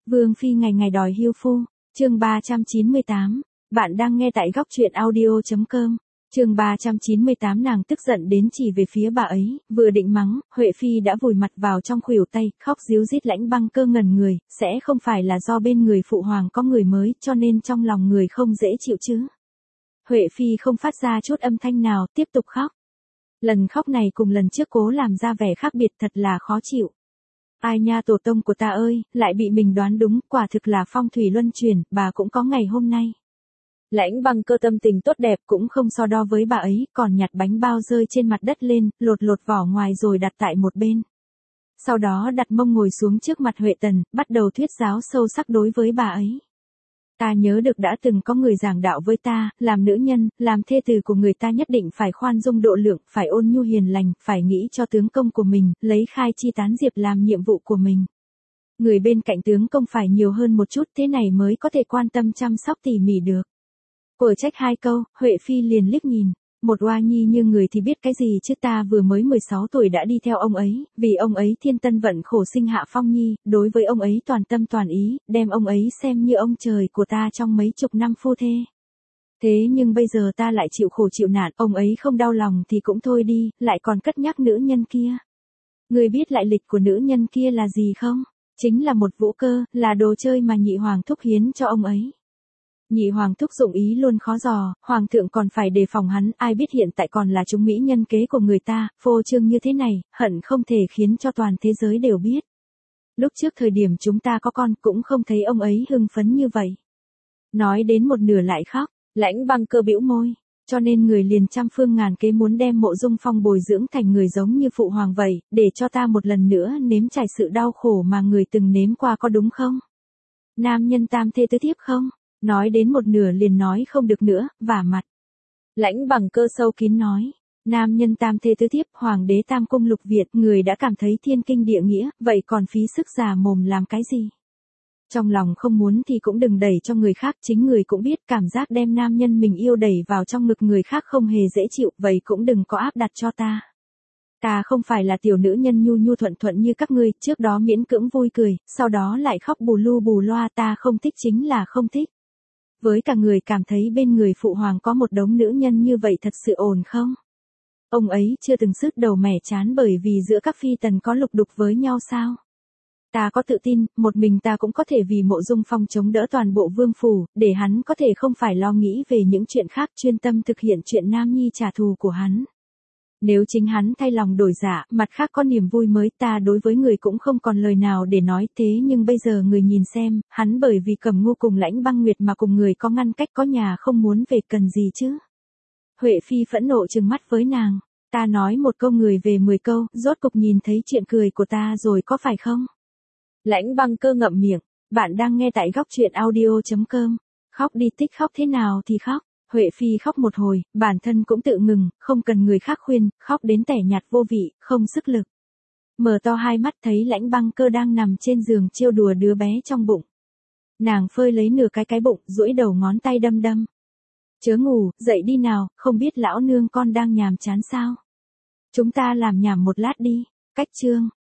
Vương phi ngày ngày đòi hiêu phu, chương 398, bạn đang nghe tại góc truyện audio.com. Chương 398 nàng tức giận đến chỉ về phía bà ấy, vừa định mắng, Huệ phi đã vùi mặt vào trong khuỷu tay, khóc ríu rít. Lãnh Băng Cơ ngẩn người, sẽ không phải là do bên người phụ hoàng có người mới, cho nên trong lòng người không dễ chịu chứ. Huệ phi không phát ra chút âm thanh nào, tiếp tục khóc. Lần khóc này cùng lần trước cố làm ra vẻ khác biệt, thật là khó chịu. Ai nha, tổ tông của ta ơi, lại bị mình đoán đúng, quả thực là phong thủy luân chuyển, bà cũng có ngày hôm nay. Lãnh Băng Cơ tâm tình tốt đẹp cũng không so đo với bà ấy, còn nhặt bánh bao rơi trên mặt đất lên, lột vỏ ngoài rồi đặt tại một bên. Sau đó đặt mông ngồi xuống trước mặt Huệ Tần, bắt đầu thuyết giáo sâu sắc đối với bà ấy. Ta nhớ được đã từng có người giảng đạo với ta, làm nữ nhân, làm thê tử của người ta nhất định phải khoan dung độ lượng, phải ôn nhu hiền lành, phải nghĩ cho tướng công của mình, lấy khai chi tán diệp làm nhiệm vụ của mình. Người bên cạnh tướng công phải nhiều hơn một chút, thế này mới có thể quan tâm chăm sóc tỉ mỉ được. Quở trách hai câu, Huệ phi liền liếc nhìn. Một oa nhi như người thì biết cái gì chứ, ta vừa mới 16 tuổi đã đi theo ông ấy, vì ông ấy thiên tân vận khổ sinh hạ phong nhi, đối với ông ấy toàn tâm toàn ý, đem ông ấy xem như ông trời của ta trong mấy chục năm phu thê. Thế nhưng bây giờ ta lại chịu khổ chịu nạn, ông ấy không đau lòng thì cũng thôi đi, lại còn cất nhắc nữ nhân kia. Người biết lại lịch của nữ nhân kia là gì không? Chính là một vũ cơ, là đồ chơi mà nhị hoàng thúc hiến cho ông ấy. Nhị hoàng thúc dụng ý luôn khó dò, hoàng thượng còn phải đề phòng hắn, ai biết hiện tại còn là chúng mỹ nhân kế của người ta, phô trương như thế này, hận không thể khiến cho toàn thế giới đều biết. Lúc trước thời điểm chúng ta có con cũng không thấy ông ấy hưng phấn như vậy. Nói đến một nửa lại khóc, Lãnh Băng Cơ bĩu môi, cho nên người liền trăm phương ngàn kế muốn đem Mộ Dung Phong bồi dưỡng thành người giống như phụ hoàng vậy, để cho ta một lần nữa nếm trải sự đau khổ mà người từng nếm qua, có đúng không? Nam nhân tam thê tứ thiếp không? Nói đến một nửa liền nói không được nữa, vả mặt. Lãnh Băng Cơ sâu kín nói, nam nhân tam thê tứ thiếp, hoàng đế tam cung lục viện, người đã cảm thấy thiên kinh địa nghĩa, vậy còn phí sức già mồm làm cái gì? Trong lòng không muốn thì cũng đừng đẩy cho người khác, chính người cũng biết cảm giác đem nam nhân mình yêu đẩy vào trong ngực người khác không hề dễ chịu, vậy cũng đừng có áp đặt cho ta. Ta không phải là tiểu nữ nhân nhu nhu thuận thuận như các ngươi, trước đó miễn cưỡng vui cười, sau đó lại khóc bù lu bù loa, ta không thích chính là không thích. Với cả người cảm thấy bên người phụ hoàng có một đống nữ nhân như vậy thật sự ổn không? Ông ấy chưa từng sứt đầu mẻ chán bởi vì giữa các phi tần có lục đục với nhau sao? Ta có tự tin, một mình ta cũng có thể vì Mộ Dung Phong chống đỡ toàn bộ vương phủ, để hắn có thể không phải lo nghĩ về những chuyện khác, chuyên tâm thực hiện chuyện nam nhi trả thù của hắn. Nếu chính hắn thay lòng đổi dạ, mặt khác có niềm vui mới, ta đối với người cũng không còn lời nào để nói, thế nhưng bây giờ người nhìn xem, hắn bởi vì Cẩm Ngu cùng Lãnh Băng Nguyệt mà cùng người có ngăn cách, có nhà không muốn về, cần gì chứ? Huệ phi phẫn nộ trừng mắt với nàng, ta nói một câu người về 10 câu, rốt cục nhìn thấy chuyện cười của ta rồi có phải không? Lãnh Băng Cơ ngậm miệng, bạn đang nghe tại góc truyện audio.com. Khóc đi, thích khóc thế nào thì khóc. Huệ phi khóc một hồi, bản thân cũng tự ngừng, không cần người khác khuyên, khóc đến tẻ nhạt vô vị, không sức lực. Mở to hai mắt thấy Lãnh Băng Cơ đang nằm trên giường trêu đùa đứa bé trong bụng. Nàng phơi lấy nửa cái bụng, duỗi đầu ngón tay đâm đâm. Chớ ngủ, dậy đi nào, không biết lão nương con đang nhàm chán sao? Chúng ta làm nhảm một lát đi. Cách chương.